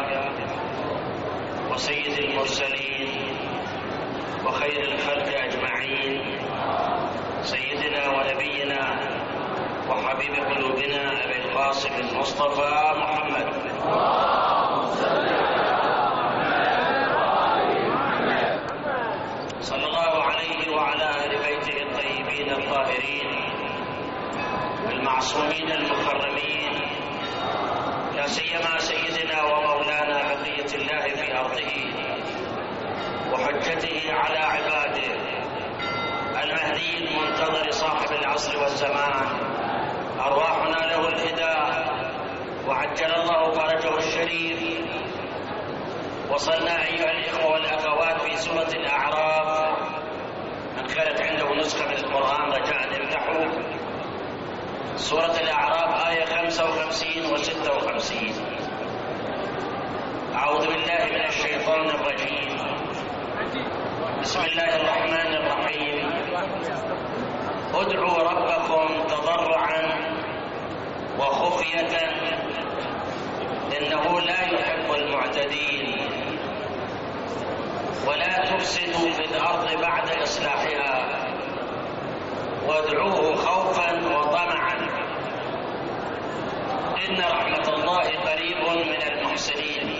الأنبياء وسيد المرسلين وخير الخلق أجمعين، سيدنا ونبينا وحبيب قلوبنا أبي القاسم المصطفى محمد صلى الله عليه وعلى أهل بيته الطيبين الطاهرين المعصومين المكرمين، لا سيما سيدنا ومولانا بقية الله في أرضه وحجته على عباده، المهدي المنتظر صاحب العصر والزمان، أرواحنا له الفداء وعجل الله فرجه الشريف. وصلنا أيها الإخوة والأخوات في سورة الأعراف، من كانت عنده نسخة من القرآن رجاء افتحوا سورة الأعراف آية 55 و56. أعوذ بالله من الشيطان الرجيم، بسم الله الرحمن الرحيم. ادعوا ربكم تضرعا وخفية إنه لا يحب المعتدين ولا تفسدوا في الأرض بعد إصلاحها وادعوه خوفا وطمعا إن رحمة الله قريب من المحسنين.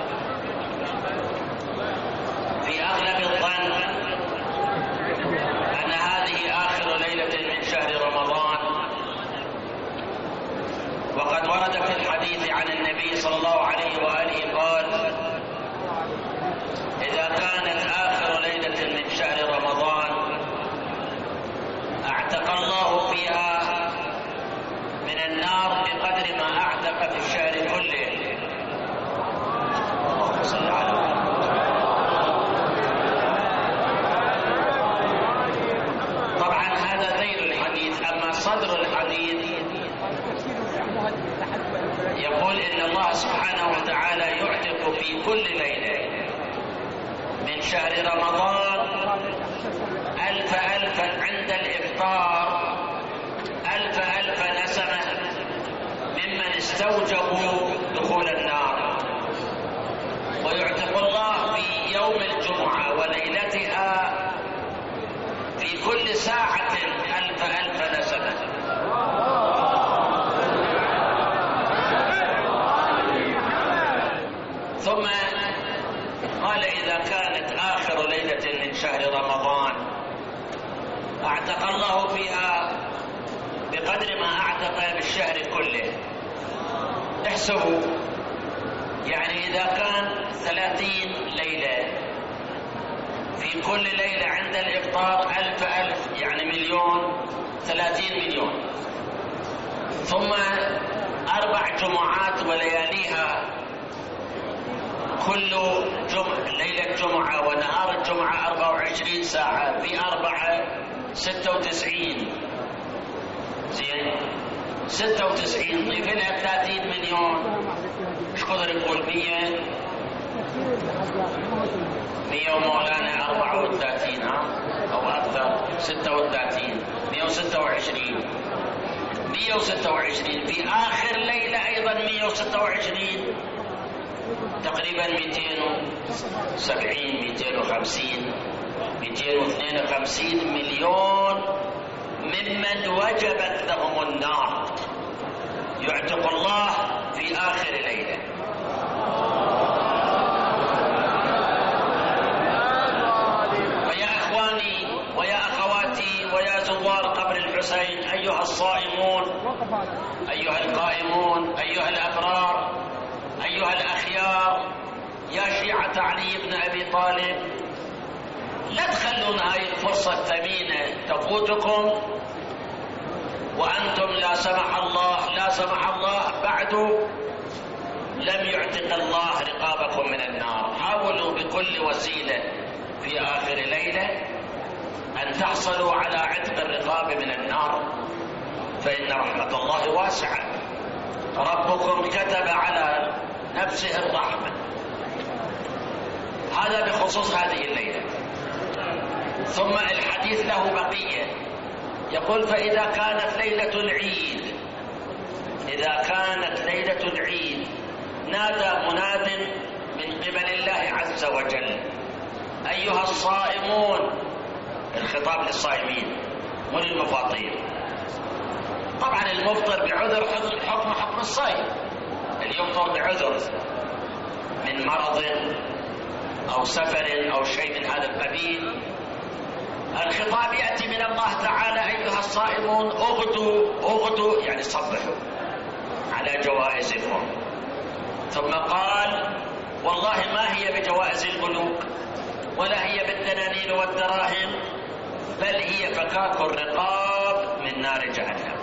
في أغلب الظن أن هذه آخر ليلة من شهر رمضان، وقد ورد في الحديث عن النبي صلى الله عليه وآله قال: إذا كانت آخر ليلة من شهر رمضان اعتق الله فيها من النار بقدر ما اعتق في الشهر كله. اللهم صل على محمد. طبعا هذا ذيل الحديث، اما صدر الحديث يقول ان الله سبحانه وتعالى يعتق في كل ليله من شهر رمضان 1000 عند الإفطار، 1000 نسمة ممن استوجبوا دخول النار، ويعتق الله في يوم الجمعة وليلتها في كل ساعة 1000 نسمة. ثم قال: إذا كانت آخر ليلة من شهر رمضان اعتق الله فيها بقدر ما اعتق بالشهر كله. احسبوا، يعني إذا كان 30 ليلة، في كل ليلة عند الإفطار 1000 يعني مليون، 30 مليون، ثم 4 جمعات ولياليها، كل ليلة جمعة ونهار الجمعة 24 ساعة، في 4 96. زين، 96 ضيف لها 30 مليون، ايش قدر يقول؟ 100 ومولانا 34 او اكثر، 36 126 في اخر ليلة ايضا 126، تقريبا 270 250 252 مليون ممن وجبت لهم النار يعتق الله في آخر ليلة. ويا إخواني ويا أخواتي ويا زوار قبر الحسين، أيها الصائمون، أيها القائمون، أيها الأبرار، أيها الأخيار، يا شيعة علي بن أبي طالب، لا تخلون هاي الفرصة الثمينة تفوتكم وأنتم لا سمح الله بعد لم يعتق الله رقابكم من النار. حاولوا بكل وسيلة في آخر ليلة أن تحصلوا على عتق الرقاب من النار، فإن رحمة الله واسعة. ربكم كتب على نفسه الرحمة. هذا بخصوص هذه الليلة. ثم الحديث له بقية، يقول: فإذا كانت ليلة العيد، إذا كانت ليلة العيد نادى مناد من قبل الله عز وجل: أيها الصائمون. الخطاب للصائمين وللمفاطير. طبعا المفطر بعذر حكم الصائم، اللي يفطر بعذر من مرض أو سفر أو شيء من هذا القبيل. الخطاب يأتي من الله تعالى: أيها الصائمون اغدوا يعني صبحوا على جوائزكم. ثم قال: والله ما هي بجوائز الملوك ولا هي بالدنانير والدراهم، بل هي فكاك الرقاب من نار جهنم.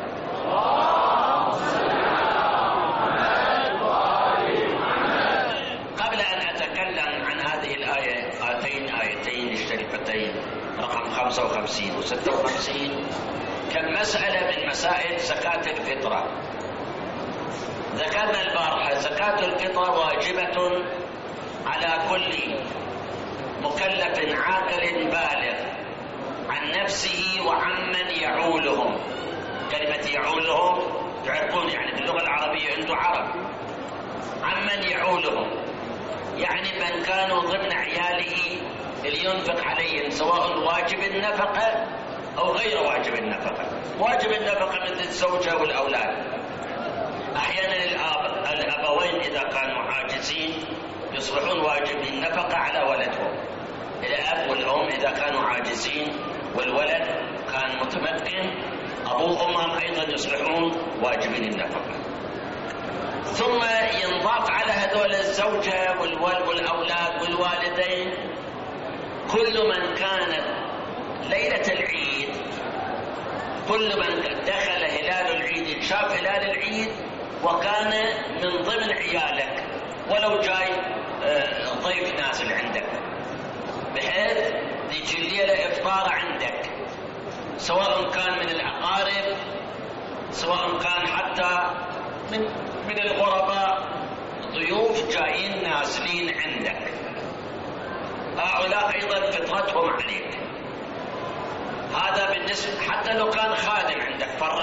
قبل أن أتكلم عن هذه آيتين الشريفتين رقم 55 و 56 كم مسألة من مسائل زكاة الفطرة. ذكرنا البارحة زكاة الفطرة واجبة على كل مكلف عاقل بالغ عن نفسه وعمن يعولهم. كلمة يعولهم تعرفون يعني باللغة العربية أنتم عرب. عمن يعولهم يعني من كانوا ضمن عياله اللي ينفق عليهم، سواء واجب النفقة أو غير واجب النفقة. واجب النفقة مثل الزوجة والأولاد. أحيانا الأبوين إذا كانوا عاجزين يصبحون واجبين النفقة على ولدهم. الأب والأم إذا كانوا عاجزين والولد كان متمكن، أبوه وأمهم أيضا يصبحون واجبين النفقة. ثم ينضاف على هذول الزوجة والأولاد والوالدين كل من كانت ليلة العيد، كل من دخل هلال العيد، شاف هلال العيد وكان من ضمن عيالك، ولو جاي ضيف نازل عندك، بحيث يجي الليلة إفطار عندك، سواء كان من الأقارب سواء كان حتى من الغرباء، ضيوف جايين نازلين عندك، هؤلاء أيضا فطرتهم عليك. هذا بالنسبة حتى لو كان خادم عندك،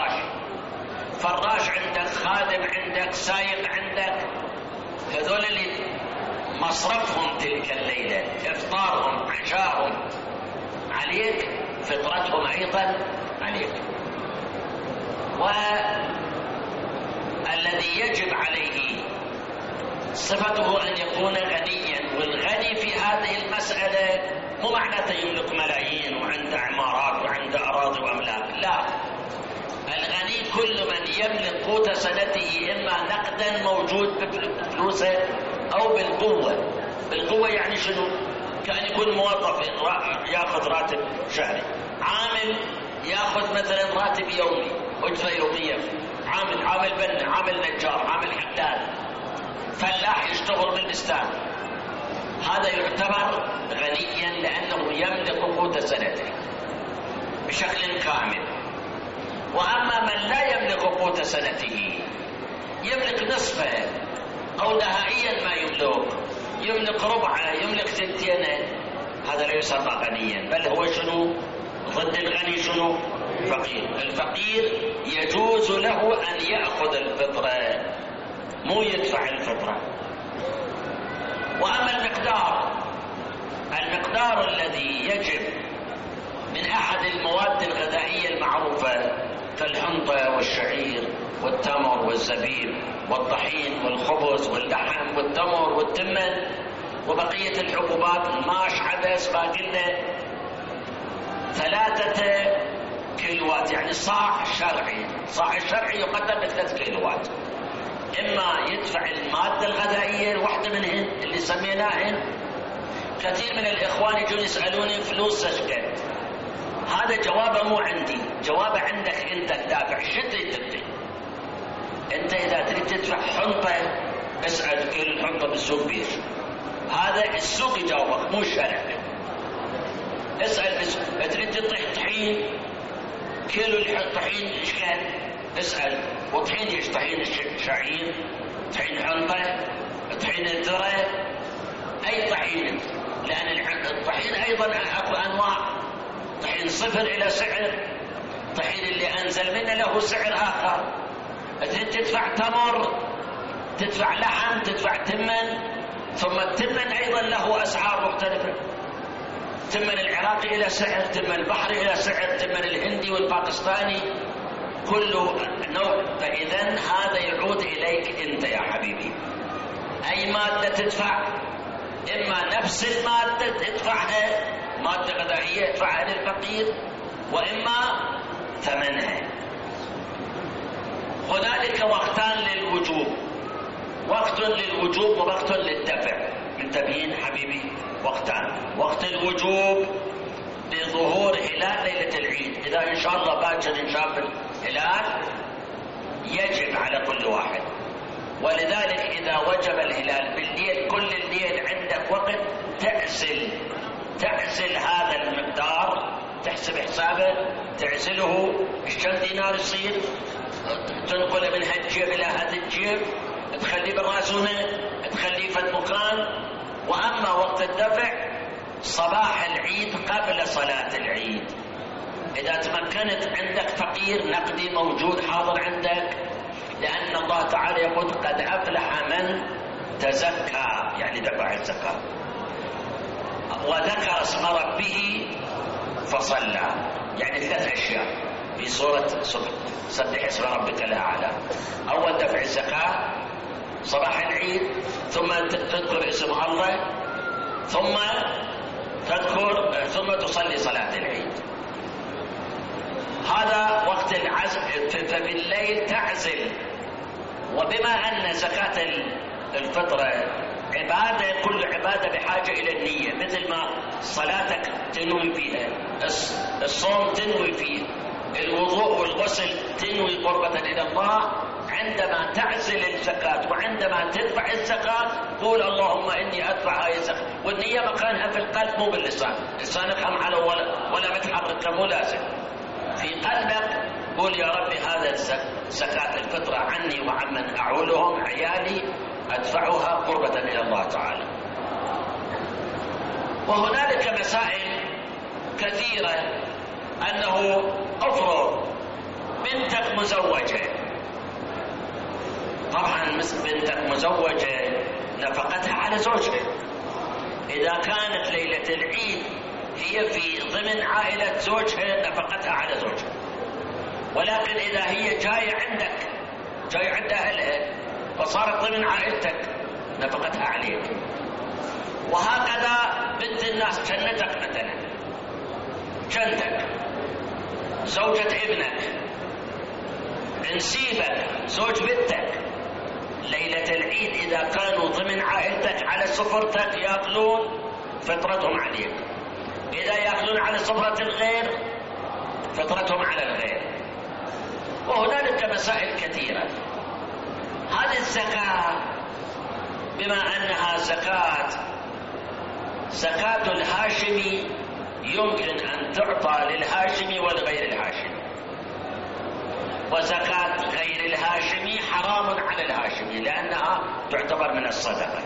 فراش عندك، خادم عندك، سايق عندك، هذول اللي مصرفهم تلك الليلة، إفطارهم، عشاءهم عليك، فطرتهم أيضا عليك. والذي يجب عليه صفته أن يكون غنيا، والغني في هذه المسألة مو معناته يملك ملايين وعنده عمارات وعنده أراضي وأملاك، لا. الغني كل من يملك قوت سنته، إما نقدا موجود بفلوسه أو بالقوة. بالقوة يعني شنو؟ كأن يكون موظف ياخذ راتب شهري، عامل ياخذ مثلا راتب يومي، أجرة يومية، عامل بنا، عامل نجار، عامل حداد، فلاح يشتغل بالبستان، هذا يعتبر غنيا لأنه يملك قوت سنته بشكل كامل. وأما من لا يملك قوت سنته، يملك نصفه أو نهائيا ما يملك ربعه، يملك ثلثينه، هذا لا يسمى غنيا، بل هو شنو؟ ضد الغني شنو؟ فقير. الفقير يجوز له أن يأخذ الفطرة، مو يدفع الفطرة. وأما المقدار الذي يجب من أحد المواد الغذائية المعروفة كالحنطة والشعير والتمر والزبيب والطحين والخبز واللحم والتمر والتمن وبقية الحبوبات، الماش، عدس، باقلة، 3 كيلوات، يعني صاع شرعي. صاع الشرعي يقدر ب3 كيلوات. إما يدفع المادة الغذائية الواحدة منهن اللي سميناهن. كثير من الإخوان يجون يسألوني فلوس زكاة، هذا جوابه مو عندي، جوابه عندك أنت الدافع. شو تريد تدفع؟ أنت إذا تريد تدفع حنطة اسأل كيلو الحنطة بالسوق بيش، هذا السوق يجاوبك مو الشارع. اسأل تريد تطيح طحين، كيلو الطحين ايش كان؟ اسأل. وطحين ايش؟ طحين شعير، طحين حنطة، طحين الذرة، أي طحين، لأن الطحين أيضا أكو أنواع، طحين صفر إلى سعر، طحين اللي أنزل منه له سعر آخر. تدفع تمر، تدفع لحم، تدفع تمن، ثم التمن أيضا له أسعار مختلفة، تمن العراقي إلى سعر، تمن البحري إلى سعر، تمن الهندي والباكستاني كل نوع. فإذا هذا يعود إليك أنت يا حبيبي، أي مادة تدفع، إما نفس المادة تدفعها مادة غذائية تدفعها للفقير، وإما ثمنها. هنالك وقتان للوجوب، وقت للوجوب ووقت للدفع. منتبهين حبيبي؟ وقتان. وقت الوجوب بظهور هلال ليلة العيد، إذا إن شاء الله باكر نشاف الهلال يجب على كل واحد، ولذلك إذا وجب الهلال بالليل كل الليل عندك وقت تعزل هذا المقدار، تحسب حسابه، تعزله كم دينار يصير، تنقله من هالجيب إلى هذا الجيب، تخليه بالراسونة، تخليه في المكان. وأما وقت الدفع صباح العيد قبل صلاة العيد، إذا تمكنت عندك فقير نقدي موجود حاضر عندك، لأن الله تعالى يقول قد أفلح من تزكى، يعني دفع الزكاة وذكر اسم ربه فصلى، يعني 3 أشياء في سورة سبح اسم ربك الأعلى. أول دفع الزكاة صباح العيد، ثم تذكر اسم الله، ثم تصلي صلاة العيد. هذا وقت العزل. فبالليل تعزل. وبما أن زكاة الفطرة عبادة، كل عبادة بحاجة إلى النية، مثل ما صلاتك تنوي فيها، الصوم تنوي فيه، الوضوء والغسل تنوي قربة إلى الله. عندما تعزل الزكاة وعندما تدفع الزكاة قول اللهم إني أدفع هاي الزكاة، والنية مكانها في القلب مو باللسان، لسانك هم على ولا متحرك، مو لازم في قلبك قول يا ربي هذا زكاة الفطرة عني وعمن أعولهم عيالي أدفعها قربة إلى الله تعالى. وهنالك مسائل كثيرة، أنه أفرض بنتك مزوجة، طبعا بنتك مزوجة نفقتها على زوجها، إذا كانت ليلة العيد هي في ضمن عائلة زوجها نفقتها على زوجها، ولكن إذا هي جاية عند أهلها فصارت ضمن عائلتك نفقتها عليك. وهكذا بنت الناس، جنتك مثلا، جنتك، زوجة ابنك، نسيبك، زوج بنتك، ليلة العيد إذا كانوا ضمن عائلتك على سفرتك يأكلون فطرتهم عليك، إذا يأكلون على سفرة الغير فطرتهم على الغير. وهنالك مسائل كثيرة. هذه الزكاة بما أنها زكاة الهاشمي يمكن أن تعطى للهاشمي والغير الهاشمي، وزكاة غير الهاشمي حرام على الهاشمي لأنها تعتبر من الصدقة.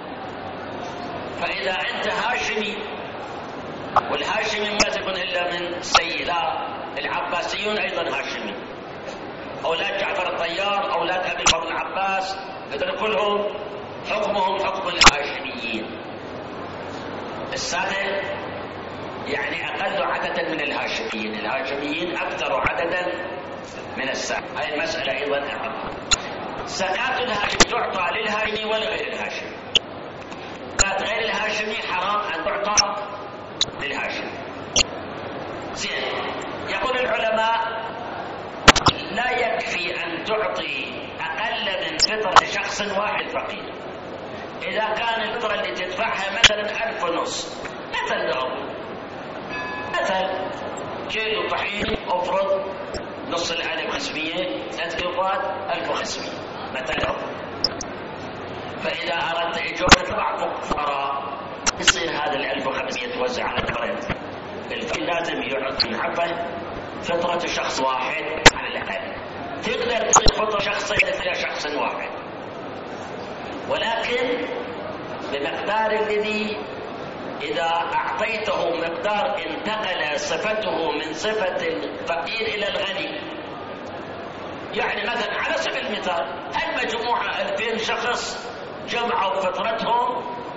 فإذا أنت هاشمي، والهاشمي ما تكون إلا من سيدا، العباسيون أيضا هاشمي، أولاد جعفر الطيار، أولاد أبي الفضل العباس، هذول كلهم حكمهم حكم الهاشميين. السادة يعني أقل عددا من الهاشميين، الهاشميين أكثر عددا من السادة. هذه المسألة أيضا أعرفها. زكاة الهاشمي تعطى للهاشمي ولغير الهاشمي. زكاة غير الهاشمي حرام أن تعطى للهاشمي. زين، يقول العلماء لا يكفي أن تعطي أقل من فطرة شخص واحد فقير. إذا كان الفطرة اللي تدفعها مثلا 1500 مثلا كيلو طحين، أفرض نص الألف 500، 3 كيلوات 1500 مثلا. فإذا أردت إجابة 4 فقراء يصير هذا 1500 توزع على الفرد. الفقير لازم يعطي من حبه فطرة شخص واحد على الأقل. تقدر تصير فطرة شخصين إلى شخص واحد، ولكن بمقدار الذي إذا أعطيته مقدار انتقل صفته من صفة الفقير إلى الغني. يعني مثلا على سبيل المثال المجموعة 2000 شخص جمعوا فطرتهم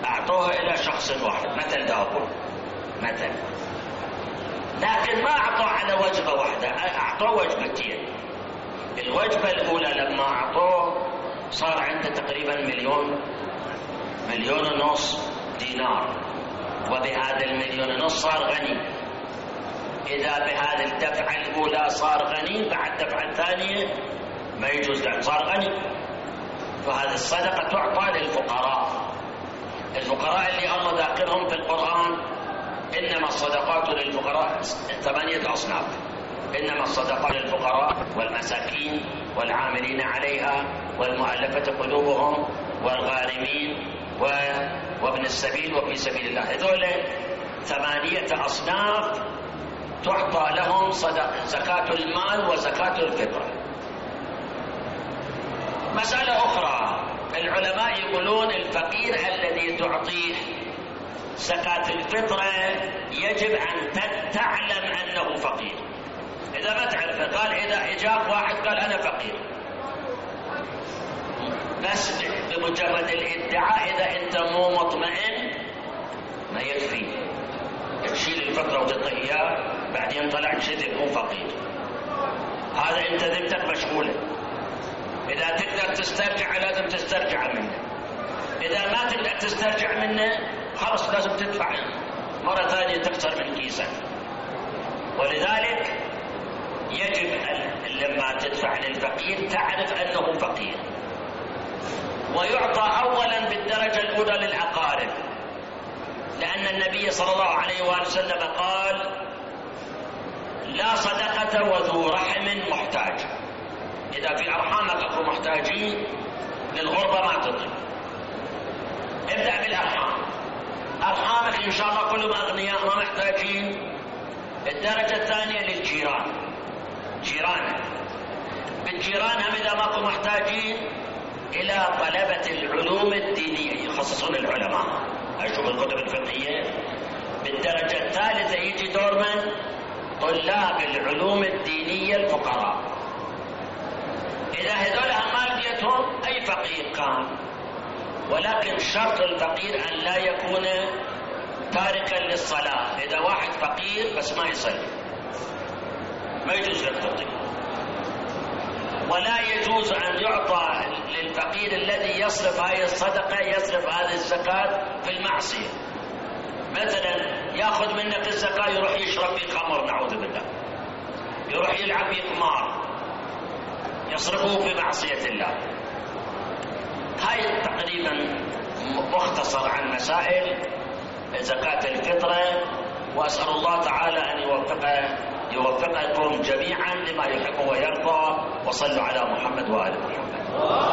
أعطوها إلى شخص واحد، مثل داود مثل، لكن ما أعطوا على وجبة واحدة، أعطوا وجبتين. الوجبة الأولى لما أعطوه صار عنده تقريبا مليون ونص دينار، وبهذا المليون ونص صار غني. إذا بهذه الدفعة الأولى صار غني، بعد الدفعة الثانية ما يجوز له، صار غني. فهذه الصدقة تعطى للفقراء. الفقراء اللي الله ذاكرهم في القرآن، إنما الصدقات للفقراء 8 أصناف. إنما الصدقات للفقراء والمساكين والعاملين عليها والمؤلفة قلوبهم والغارمين وابن السبيل وفي سبيل الله. هذول 8 أصناف تعطى لهم زكاة المال وزكاة الفطرة. مسألة أخرى، العلماء يقولون الفقير الذي تعطيه زكاة الفطرة يجب أن تعلم أنه فقير. إذا ما تعرفه، قال إذا إجاك واحد قال أنا فقير، بس بمجرد الادعاء إذا أنت مو مطمئن ما يكفي، تشيل الفطرة وتعطيه إياه، بعدين طلع شذب مو فقير. هذا أنت ذمتك مشغولة. إذا تقدر تسترجع لازم تسترجع منه، إذا ما تقدر تسترجع منه خلاص لازم تدفع مرة ثانية تكسر من كيسك. ولذلك يجب لما تدفع للفقير تعرف أنه فقير. ويعطى أولا بالدرجة الأولى للأقارب، لأن النبي صلى الله عليه وآله وسلم قال لا صدقة وذو رحم محتاج. إذا في أرحامك أكو محتاجين للغربة ما تطلب، ابدأ بالأرحام. أرحامك إن شاء الله كلهم أغنياء ما محتاجين. الدرجة الثانية للجيران، جيرانك بالجيران هم إذا ماكو محتاجين، إلى طلبة العلوم الدينية يخصصون العلماء، أشوف الكتب الفقهية. بالدرجة الثالثة يجي دور من؟ طلاب العلوم الدينية الفقراء. إذا هذول أمال بيتهم أي فقير كان، ولكن شرط الفقير أن لا يكون تاركا للصلاة. إذا واحد فقير بس ما يصلي ما يجوز لك تعطيه. ولا يجوز أن يعطى للفقير الذي يصرف هذه الصدقة، يصرف هذه الزكاة في المعصية. مثلا يأخذ منك الزكاة يروح يشرب في خمر نعوذ بالله، يروح يلعب في قمار، يصرفه في معصية الله. هاي تقريبا مختصر عن مسائل زكاة الفطرة، وأسأل الله تعالى أن يوفقكم جميعا لما يحب ويرضى. وصلوا على محمد وآل محمد.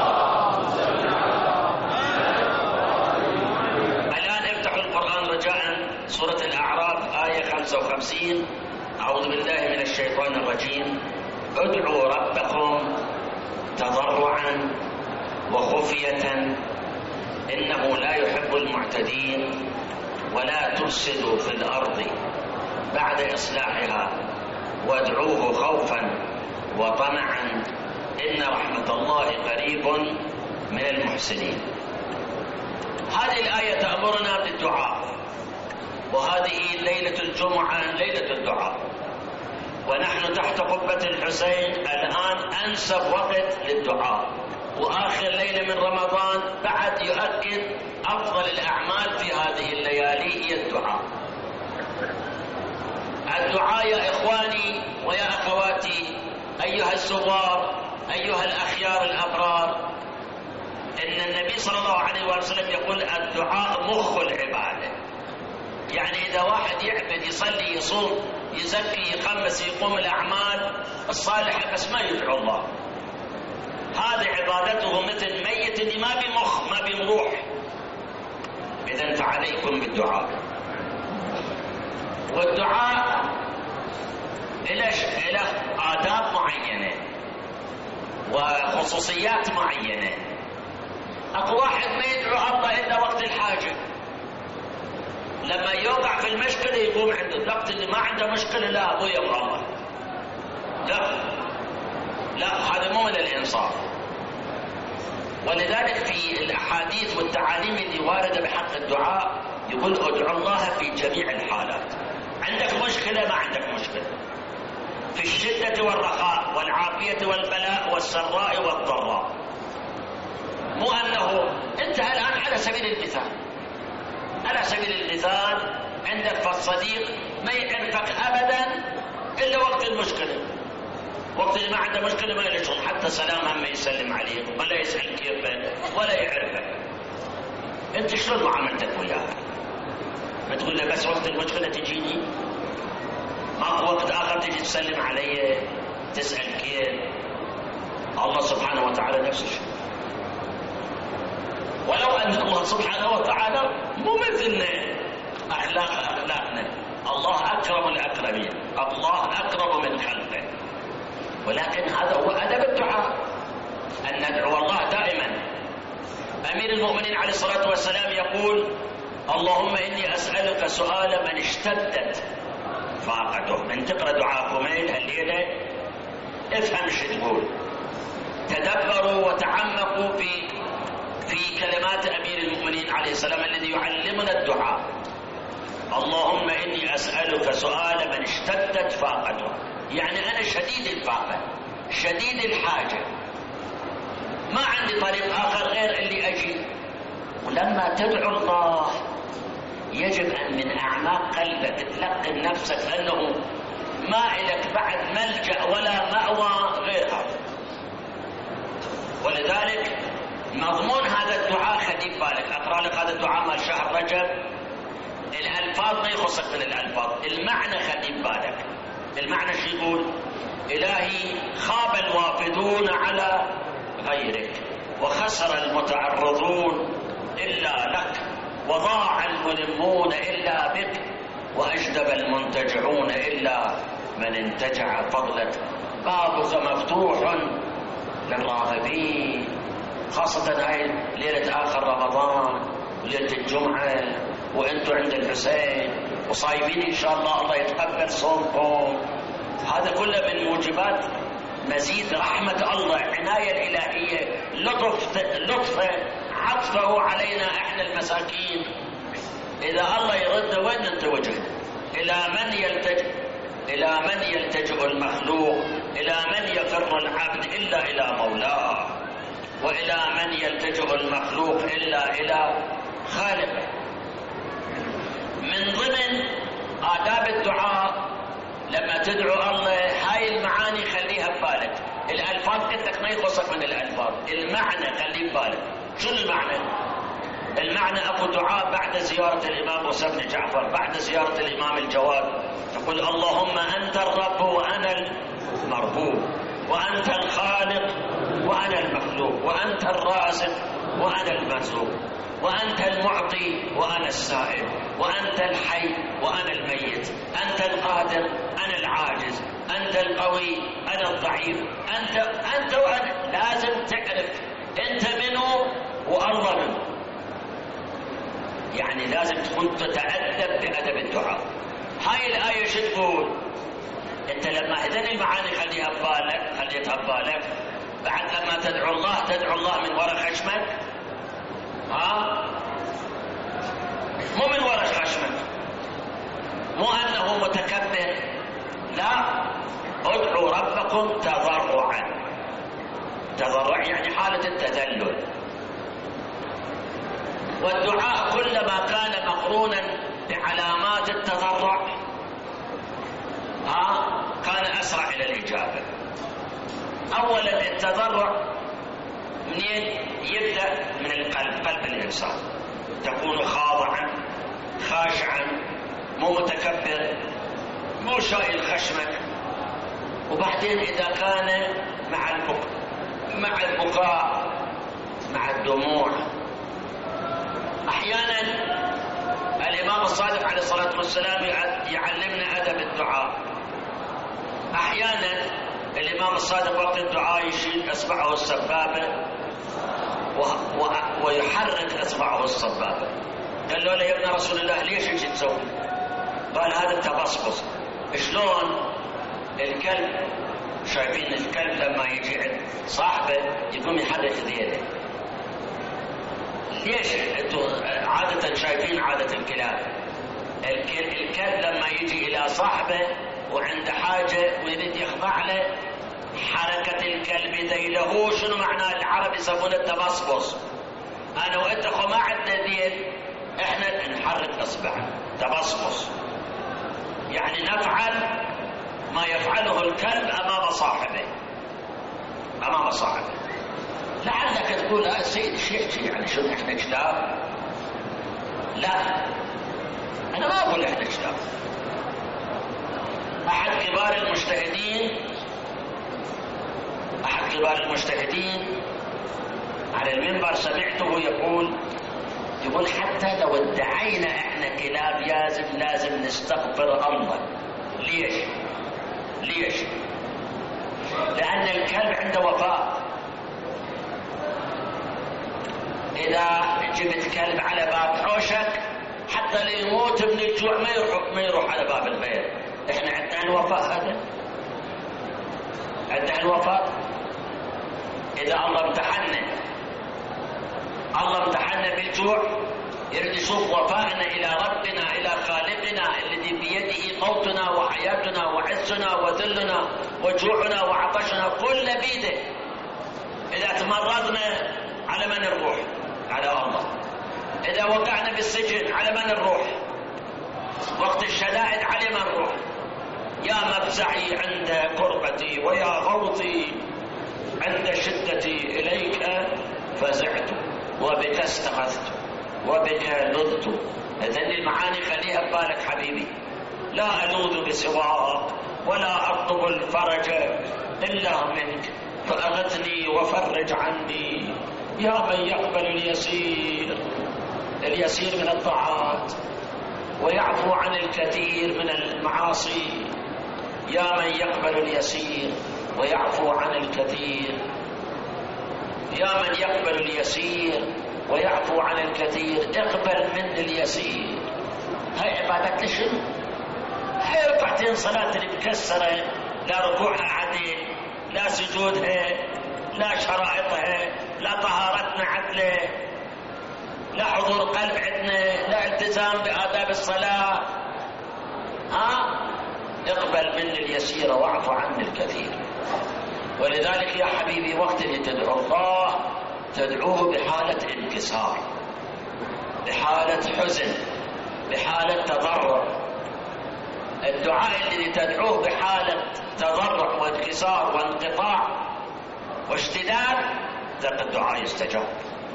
الآن افتحوا القرآن رجاء، سورة الأعراف آية 55. أعوذ بالله من الشيطان الرجيم. ادعوا ربكم تضرعا وخفية إنه لا يحب المعتدين ولا تفسدوا في الأرض بعد إصلاحها وادعوه خوفا وطمعا إن رحمة الله قريب من المحسنين. هذه الآية تأمرنا بالدعاء، وهذه ليلة الجمعة ليلة الدعاء، ونحن تحت قبة الحسين الآن أنسب وقت للدعاء، وآخر ليلة من رمضان بعد يؤكد أفضل الأعمال في هذه الليالي هي الدعاء. الدعاء يا إخواني ويا أخواتي أيها الزوار أيها الأخيار الأبرار، إن النبي صلى الله عليه وسلم يقول الدعاء مخ العبادة. يعني إذا واحد يعبد يصلي يصوم يزكي يخمس يقوم الأعمال الصالحة بس ما يدعو الله، هذه عبادته مثل ميت اللي ما بمخ ما بروح. إذن فعليكم بالدعاء. والدعاء له آداب معينة وخصوصيات معينة. أكو واحد ما يدعو الله إلا وقت الحاجة، لما يوقع في المشكلة يقوم عنده، الوقت اللي ما عنده مشكلة لا أبوي يا الله، لا هذا مو من الإنصاف. ولذلك في الأحاديث والتعاليم اللي واردة بحق الدعاء يقول ادعوا الله في جميع الحالات. عندك مشكلة ما عندك مشكلة، في الشدة والرخاء والعافية والبلاء والسراء والضراء. مو أنه أنت الآن على سبيل المثال، على سبيل المثال عندك فالصديق ما يعرفك أبدا إلا وقت المشكلة، وقت اللي ما عنده مشكلة ما يلشون حتى سلام هم يسلم عليك ولا يسأل كيفك ولا يعرفك. أنت شلون معاملتك وياه؟ ما تقول له بس وقت المشكلة تجيني؟ ماكو وقت آخر تجي تسلم علي تسأل كيف؟ الله سبحانه وتعالى نفس الشيء. ولو أن الله سبحانه وتعالى مو مثلنا أخلاقنا، الله أكرم الأكرمين، الله أكرم من خلقه، ولكن هذا هو أدب الدعاء، أن ندعو الله دائما. أمير المؤمنين عليه الصلاة والسلام يقول اللهم إني أسألك سؤال من اشتدت فاقته. من تقرأ دعاء كميل الليلة افهم ايش تقول، تدبروا وتعمقوا في كلمات أمير المؤمنين عليه السلام الذي يعلمنا الدعاء. اللهم إني أسألك سؤال من اشتدت فاقته، يعني أنا شديد الفاقة شديد الحاجة، ما عندي طريق آخر غير اللي أجي. ولما تدعو الله يجب أن من أعماق قلبك تلقن نفسك أنه ما إلك بعد ملجأ ولا مأوى غير هذا. ولذلك مضمون هذا الدعاء خلي بالك، أقرأ لك هذا الدعاء مال شهر رجب، الألفاظ ما يخصك من الألفاظ، المعنى خلي بالك. المعنى شو يقول؟ إلهي خاب الوافدون على غيرك، وخسر المتعرضون إلا لك، وضاع الملمون إلا بك، وأجدب المنتجعون إلا من انتجع فضلك. بابك مفتوح للراغبين، خاصة هاي ليلة آخر رمضان وليلة الجمعة وأنتم عند الحسين وصايمين إن شاء الله، الله يتقبل صومكم. هذا كله من موجبات مزيد رحمة الله، عناية الإلهية، لطفه عطفه علينا احنا المساكين. إذا الله يرد وين نتوجه؟ إلى من يلتجئ المخلوق؟ إلى من يفر العبد إلا إلى مولاه؟ وإلى من يلتجئ المخلوق إلا إلى خالقه؟ من ضمن آداب الدعاء لما تدعو الله هاي المعاني خليها ببالك. الألفاظ قلت لك ما يخصك من الألفاظ، المعنى خليه ببالك. شو المعنى؟ المعنى أبو دعاء بعد زيارة الإمام موسى بن جعفر، بعد زيارة الإمام الجواد، تقول اللهم أنت الرب وأنا المربوب، وأنت الخالق وأنا المخلوق، وأنت الرازق وأنا المرزوق، وأنت المعطي وأنا السائل، وأنت الحي وأنا الميت، أنت القادر أنا العاجز، أنت القوي أنا الضعيف، أنت وأنا. لازم تعرف أنت منه والله منه، يعني لازم تكون تتأدب بأدب الدعاء. هاي الآية شو تقول؟ أنت لما هذين المعاني خليها ببالك، بعد لما تدعو الله من وراء خشمك، مو من وراء خشمك، مو أنه متكبر، لا، ادعوا ربكم تضرعا. تضرع يعني حالة التذلل. والدعاء كلما كان مقرونا بعلامات التضرع كان أسرع إلى الإجابة. أولا التضرع منين يبدأ؟ من القلب، قلب الإنسان، تكون خاضعا خاشعا، مو متكبر، مو شايل خشمك. وبعدين إذا كان مع البكاء مع الدموع. أحيانا الإمام الصادق عليه الصلاة والسلام يعلمنا أدب الدعاء. أحيانا الإمام الصادق وقت الدعاء يشيل أصبعه السبابة ويحرك أصبعه السبابة. قال له يا ابن رسول الله ليش ايش تسوي؟ قال هذا التبصبص. شلون؟ الكلب، شايفين الكلب لما يجي عند صاحبه يقوم يحرك ذيله، ليش انتم عادة شايفين عادة الكلاب؟ الكلب لما يجي الى صاحبه وعنده حاجة ويريد يخضع له، حركة الكلب ذيله شنو معناه؟ العرب يسمونه التبصبص. انا وانت ما عندنا ذيل، احنا نحرك اصبعنا تبصبص، يعني نفعل ما يفعله الكلب امام صاحبه. امام صاحبه. لعلك تقول يا سيد الشيخ يعني شنو احنا كلاب؟ لا، انا ما اقول احنا كلاب. احد كبار المجتهدين على المنبر سمعته يقول حتى لو ادعينا احنا كلاب لازم نستغفر الله. ليش؟ لان الكلب عنده وفاء. اذا جبت كلب على باب حوشك حتى ليموت من الجوع ما يروح على باب البيت. احنا عندنا الوفاء هذا، عندنا الوفاء. اذا الله امتحنا بالجوع، يريد يشوف وفائنا الى ربنا الى خالقنا الذي بيده موتنا وحياتنا وعزنا وذلنا وجوعنا وعطشنا كل بيده. اذا تمرضنا على من نروح؟ على الله. اذا وقعنا بالسجن على من نروح؟ وقت الشدائد على من نروح؟ يا مفزعي عند كربتي ويا غوطي عند شدتي اليك فزعت وبك استغثت وبك لذت. هذه المعاني خليها ببالك حبيبي. لا ألوذ بسواك ولا أطلب الفرج إلا منك فأغثني وفرج عني. يا من يقبل اليسير من الطاعات ويعفو عن الكثير من المعاصي. يا من يقبل اليسير ويعفو عن الكثير. يا من يقبل اليسير ويعفو عن الكثير اقبل من اليسير. هاي عبادة شنو؟ هاي ركعتين صلاة مكسرة، لا ركوعها عدل، لا سجودها، لا شرائطها، لا طهارتنا عدلة، لا حضور قلب عندنا، لا التزام بآداب الصلاة. اقبل من اليسير واعف عن الكثير. ولذلك يا حبيبي وقت اللي تدعو الله تدعوه بحالة انكسار، بحالة حزن، بحالة تضرع. الدعاء الذي تدعوه بحالة تضرع وانكسار وانقطاع واشتداد ذاك الدعاء يستجاب.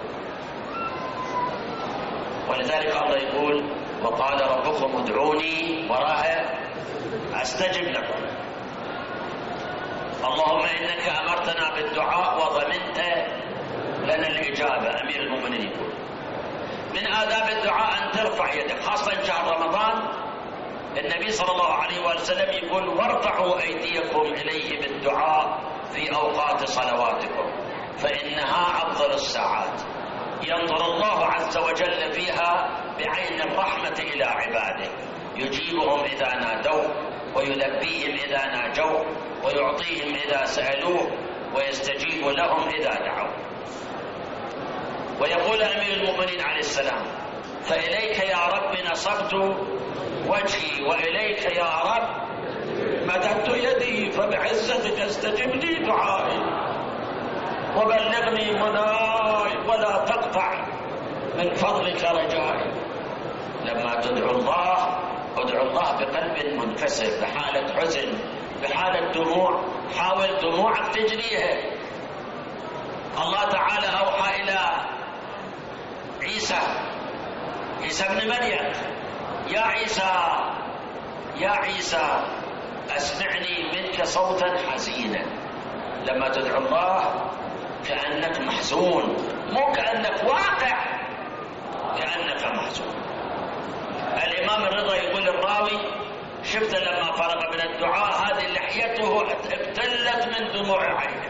ولذلك الله يقول وقال ربكم ادعوني وراها استجب لكم. اللهم انك امرتنا بالدعاء وضمنت لنا الاجابه. امير المؤمنين يقول من آداب الدعاء ان ترفع يدك، خاصه شهر رمضان. النبي صلى الله عليه وسلم يقول وارفعوا ايديكم اليه بالدعاء في اوقات صلواتكم فانها افضل الساعات. ينظر الله عز وجل فيها بعين الرحمه الى عباده، يجيبهم اذا نادوه ويلبيهم اذا ناجوه ويعطيهم اذا سالوه ويستجيب لهم اذا دعوا. ويقول امير المؤمنين عليه السلام فاليك يا رب نصبت وجهي واليك يا رب مددت يدي فبعزتك استجب لي دعائي وبلغني مناي ولا تقطع من فضلك رجائي. لما تدعو الله ادعو الله بقلب منكسر، بحالة حزن، بحالة دموع. حاول دموعك تجريها. الله تعالى اوحى الى عيسى ابن مريم يا عيسى اسمعني منك صوتا حزينا. لما تدعو الله كأنك محزون، مو كأنك واقع، كأنك محزون. الإمام الرضا يقول الراوي شفت لما فرغ من الدعاء هذه لحيته ابتلت من دموع عينه.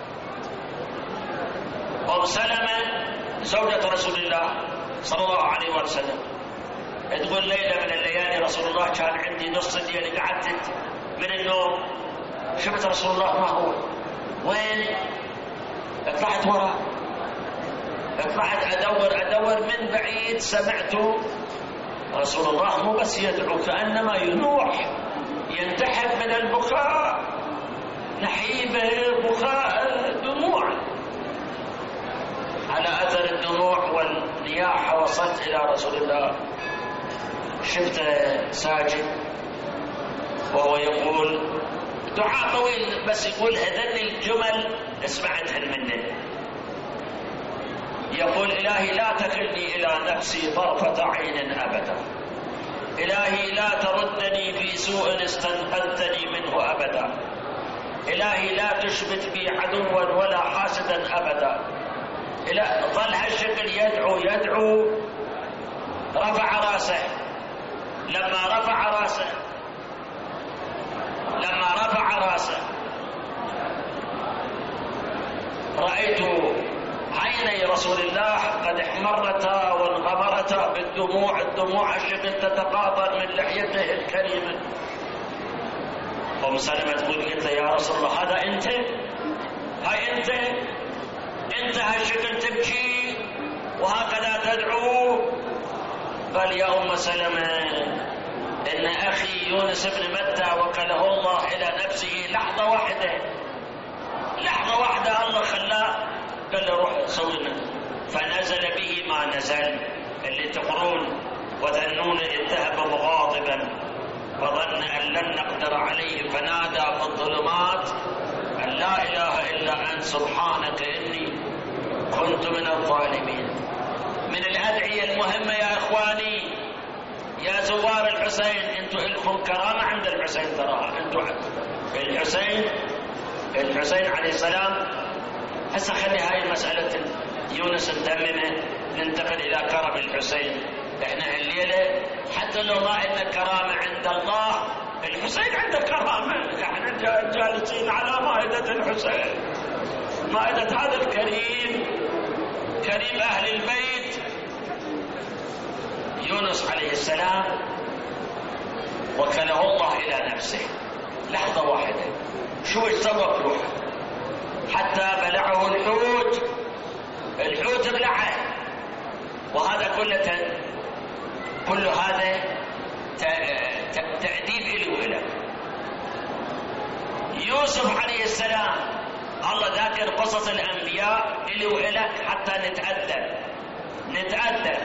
أم سلمة زوجة رسول الله صلى الله عليه وسلم تقول ليلة من الليالي رسول الله كان عندي نص الليل قعدت من النوم شفت رسول الله ما هو وين؟ طلعت وراه طلعت أدور من بعيد سمعت رسول الله مو بس يدعو، كأنما ينوح ينتحب من البكاء، نحيبه بكاء دموع. على أثر الدموع والنياحة وصلت إلى رسول الله، شفته ساجد وهو يقول دعاء طويل، بس يقول هذن الجمل اسمعتهن منه. يقول إلهي لا تكلني إلى نفسي طرفة عين أبدا، إلهي لا تردني في سوء استنقذتني منه أبدا، إلهي لا تشبت بي عدوا ولا حاسدا أبدا. ظل هالشكل يدعو. رفع راسه، لما رفع راسه رأيت عيني رسول الله قد احمرتا وانغمرتا بالدموع، الدموع الشكل تتقاطر من لحيته الكريمة. سلمة تقول قلت يا رسول الله هذا انت؟ هاي انت هالشكل تبكي وهكذا تدعو؟ قال يا أم سلمة إن أخي يونس بن متى وكله الله إلى نفسه لحظة واحدة الله خلاه، قال له روح سوينا. فنزل به ما نزل اللي تقرون وذنون إذ ذهب مغاضبا فظن أن لن نقدر عليه فنادى في الظلمات أن لا إله إلا أنت سبحانك إني كنت من الظالمين. من الأدعية المهمة يا إخواني يا زوار الحسين، انتوا لكم كرامة عند الحسين، تراها انتوا الحسين عليه السلام. هسه خلي هاي مسألة يونس ندممه، ننتقل إلى كرم الحسين. احنا الليلة حتى لو ما عندنا كرامة عند الله، الحسين عنده كرامة. احنا جالسين على مائدة الحسين، مائدة هذا الكريم، كريم أهل البيت يونس عليه السلام. وكله الله إلى نفسه لحظة واحدة. شو السبب له؟ حتى بلعه الحوت بلعه. وهذا كل هذا تأديب إلي وإلك. يوسف عليه السلام الله ذاكر قصص الأنبياء إلي وإلك حتى نتأدب.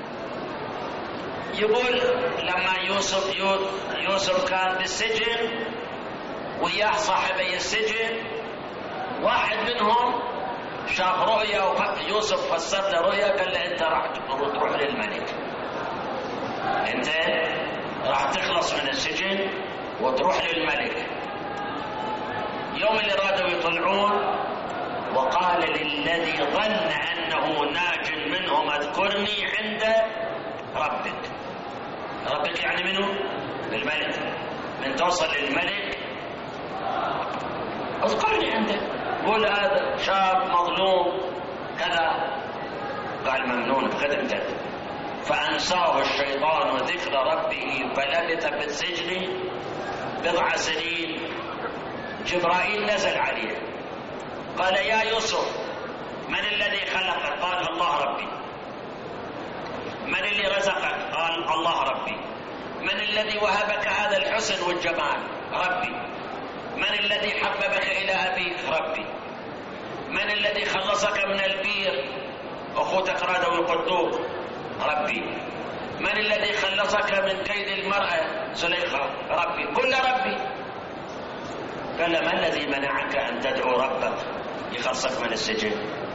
يقول لما يوسف كان بالسجن وياه صاحبي السجن، واحد منهم شاف رؤيا ويوسف فسر له رؤيا، قال له انت راح تروح للملك، انت راح تخلص من السجن وتروح للملك. يوم اللي رادوا يطلعون وقال للذي ظن انه ناج منهم اذكرني عند ربك يعني منه؟ الملك. من توصل للملك اذكرني عنده، قول هذا شاب مظلوم كذا. قال ممنون بخدمته. فأنساه الشيطان ذكر ربه فلبث في السجن 9 سنين. جبرائيل نزل عليه قال يا يوسف من الذي خلقك؟ قال الله ربي. من اللي رزقك؟ قال الله ربي. من الذي وهبك هذا الحسن والجمال؟ ربي. من الذي حببك إلى أبيك؟ ربي. من الذي خلصك من البير أخوتك رادوا يقتلوك؟ ربي. من الذي خلصك من كيد المرأة زليخة؟ ربي. كل ربي. قال ما الذي منعك أن تدعو ربك يخلصك من السجن؟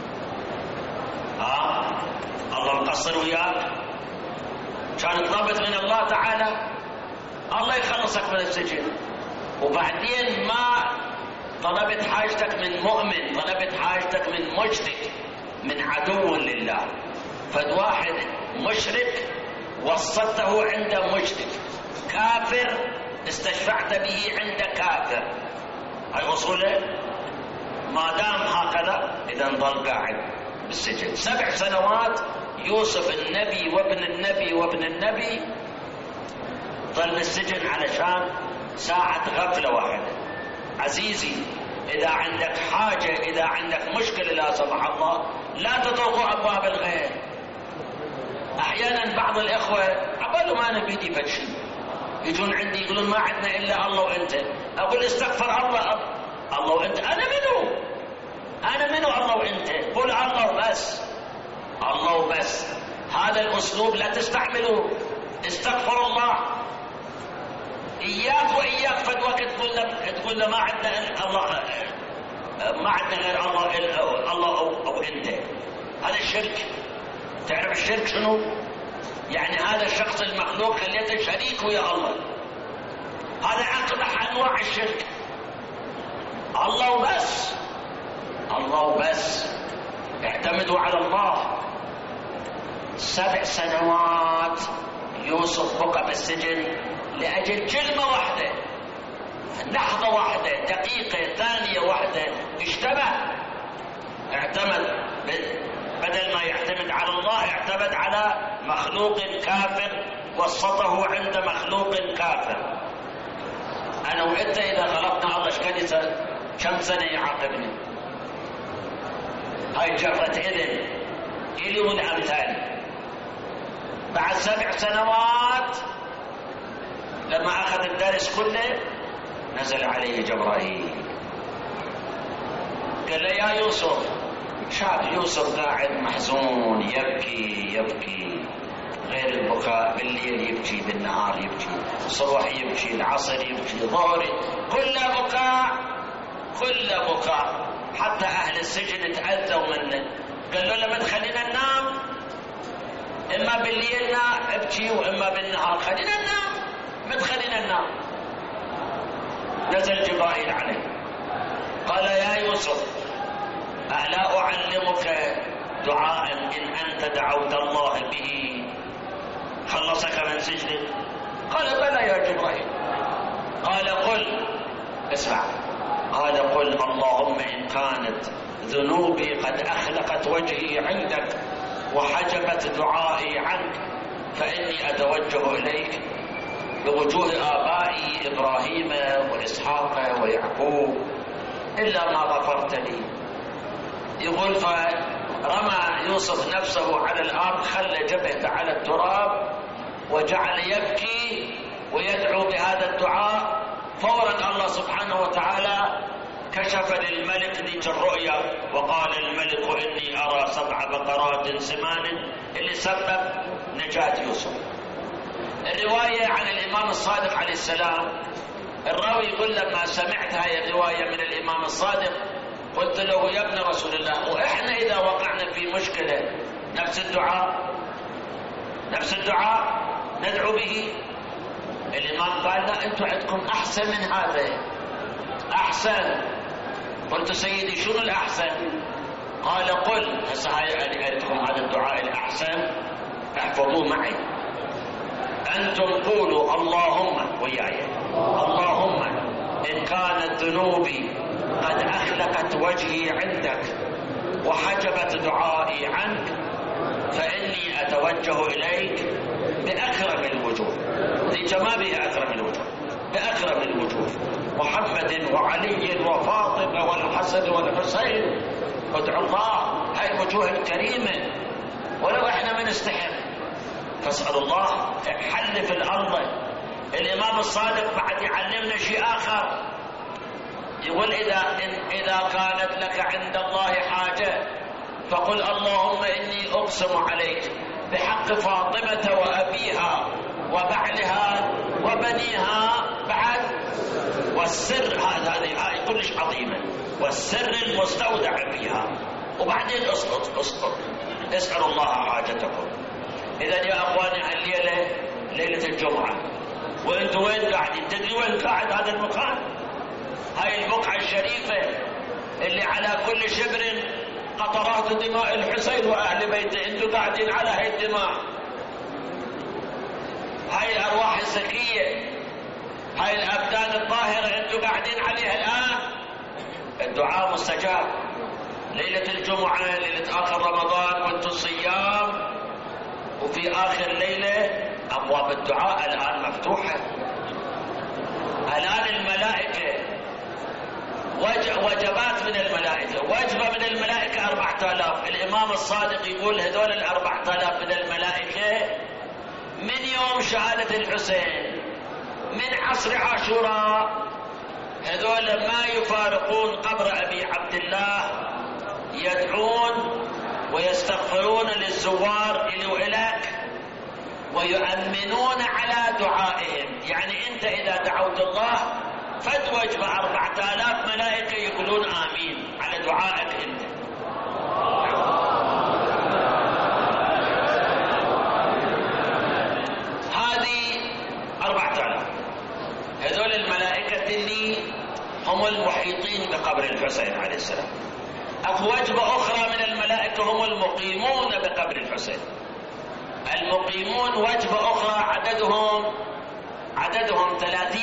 الله مقصر وياك؟ كان الضابط من الله تعالى، الله يخلصك من السجن. وبعدين ما طلبت حاجتك من مؤمن، طلبت حاجتك من مشرك، من عدو لله. فواحد مشرك وصلته عند مشرك، كافر استشفعت به عند كافر. هاي وصوله. ما دام هكذا اذا ضل قاعد بالسجن 7 سنوات. يوسف النبي وابن النبي وابن النبي ظل بالسجن علشان ساعة غفلة واحدة. عزيزي إذا عندك حاجة، إذا عندك مشكلة لا سمح الله، لا تطرقوا أبواب الغير. أحيانا بعض الإخوة عبالوا ما أنا بيدي فشي يجون عندي يقولون ما عندنا إلا الله وأنت. أقول استغفر الله. الله وأنت؟ أنا منو الله وأنت؟ قل الله وبس، الله وبس. هذا الأسلوب لا تستعملوه. استغفر الله. إياك وإياك فد وقت تقول له ما عندنا الله، ما عندنا غير الله أو أنت. هذا الشرك. تعرف الشرك شنو؟ يعني هذا الشخص المخلوق خليته شريك ويا الله. هذا أقبح أنواع الشرك. الله وبس، الله وبس. اعتمدوا على الله. 7 سنوات يوسف بقى بالسجن لأجل كلمة واحدة، لحظة واحدة، دقيقة ثانية واحدة، اشتبه. اعتمد، بدل ما يعتمد على الله اعتمد على مخلوق كافر، وسطه عند مخلوق كافر. أنا وأنت إذا غلطنا الله كم سنة يعاقبني؟ هاي جرة إذن إلي والأمثال. بعد 7 سنوات لما أخذ الدرس كله نزل عليه جبرائيل قال له يا يوسف. شاف يوسف قاعد محزون يبكي غير البكاء، بالليل يبكي، بالنهار يبكي، الصبح يبكي، العصر يبكي، ظهر، كله بكاء. حتى أهل السجن تأذوا منه. قال له لما تخلينا ننام، إما بالليل ابكي وإما بالنهار، خلينا ننام، ما تخلينا ننام. نزل جبرائيل عليه قال يا يوسف ألا أعلمك دعاء إن أنت دعوت الله به خلصك من سجنك؟ قال بلى يا جبرائيل. قال قل، اسمع، قال قل اللهم إن كانت ذنوبي قد أخلقت وجهي عندك وحجبت دعائي عنك فإني أتوجه إليك بوجوه آبائي إبراهيم وإسحاق ويعقوب إلا ما غفرت لي. يقول فرمى يوسف نفسه على الأرض، خلى جبهته على التراب وجعل يبكي ويدعو بهذا الدعاء. فورا الله سبحانه وتعالى كشف للملك ذيك الرؤيا وقال الملك إني أرى 7 بقرات سمان، اللي سبب نجاة يوسف. الرواية عن الإمام الصادق عليه السلام، الراوي يقول لما سمعت هاي الرواية من الإمام الصادق قلت له يا ابن رسول الله، وإحنا إذا وقعنا في مشكلة نفس الدعاء ندعو به. الإمام قال لا، أنتم عندكم أحسن من هذا، أحسن. قلت سيدي شنو الأحسن؟ قال قل. هسه هاي عندكم هذا الدعاء الأحسن، احفظوه معي. أنتم قولوا اللهم وياي، اللهم إن كانت ذنوبي قد أخلقت وجهي عندك وحجبت دعائي عنك فإني أتوجه إليك بأكرم الوجوه. ذيك ما بها أكرم الوجوه، بأكرم الوجوه، محمد وعلي وفاطمة والحسن والحسين. ادعوا الله، هاي الوجوه الكريمة ولو احنا من نستحق. فاسأل الله حل في الأرض. الإمام الصادق بعد يعلمنا شيء آخر، يقول إذا كانت لك عند الله حاجة فقل اللهم إني أقسم عليك بحق فاطمة وأبيها وبعلها وبنيها بعد والسر، هذه كلش عظيمة، والسر المستودع فيها. وبعدين اسقط اسألوا الله حاجتكم. إذا يا أخواني الليلة ليلة الجمعة، وانتوا وين قاعدين؟ تدري وين قاعد هذا المكان؟ هاي البقعة الشريفة اللي على كل شبر قطرات دماء الحسين وأهل بيته، انتوا قاعدين على هاي الدماء. هاي الأرواح الزكية، هاي الأبدان الطاهرة انتوا قاعدين عليها الآن. الدعاء مستجاب. ليلة الجمعة، ليلة آخر رمضان وانتوا الصيام، وفي آخر ليلة أبواب الدعاء الآن مفتوحة. الآن الملائكة وجبات من الملائكة. وجبة من الملائكة 4000. الإمام الصادق يقول هذول 4000 من الملائكة من يوم شهادة الحسين، من عصر عاشوراء، هذول ما يفارقون قبر أبي عبد الله، يدعون ويستغفرون للزوار إلي وإلك ويؤمنون على دعائهم. يعني أنت إذا دعوت الله فتوجب 4000 ملائكة يقولون آمين على دعائك أنت. هذه 4000. هذول الملائكة اللي هم المحيطين بقبر الحسين عليه السلام. أكو وجبة أخرى من الملائكة هم المقيمون بقبر الحسين. المقيمون وجبة أخرى عددهم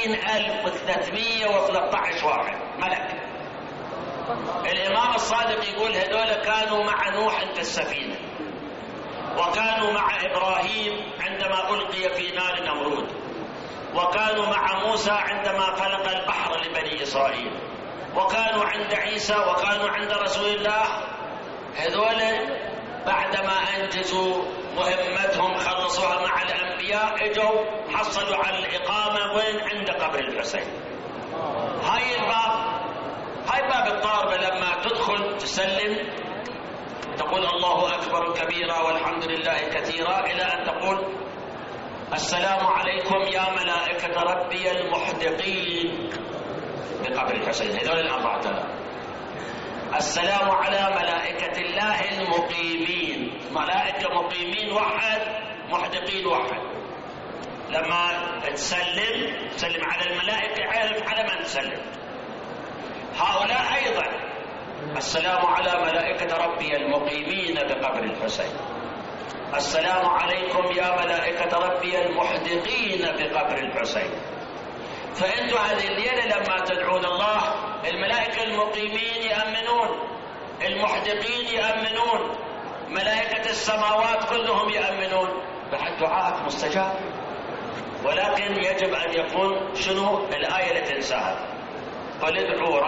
30,313 واحد ملك. الإمام الصادق يقول هذول كانوا مع نوح في السفينة، وكانوا مع إبراهيم عندما ألقي في نار نمرود، وكانوا مع موسى عندما فلق البحر لبني إسرائيل، وكانوا عند عيسى، وكانوا عند رسول الله. هذول بعدما أنجزوا مهمتهم خلصوها مع الأنبياء اجوا حصلوا على الإقامة وين؟ عند قبر الحسين. هاي باب الطاربة. لما تدخل تسلم تقول الله أكبر كبيرا والحمد لله كثيرا، إلى أن تقول السلام عليكم يا ملائكة ربي المحدقين بقبر الحسين. هذول 4000. السلام على ملائكة الله المقيمين. ملائكة مقيمين واحد، محدقين واحد. لما تسلم على الملائكة عارف على من تسلم. هؤلاء أيضا السلام على ملائكة ربي المقيمين بقبر الحسين. السلام عليكم يا ملائكة ربي المحدقين بقبر الحسين. فأنتم هذه الليلة لما تدعون الله الملائكة المقيمين يأمنون، المحدقين يأمنون، ملائكة السماوات كلهم يأمنون، بعد دعاءك مستجاب. ولكن يجب أن يكون شنو الآية اللي تنساها؟ قل ادعوا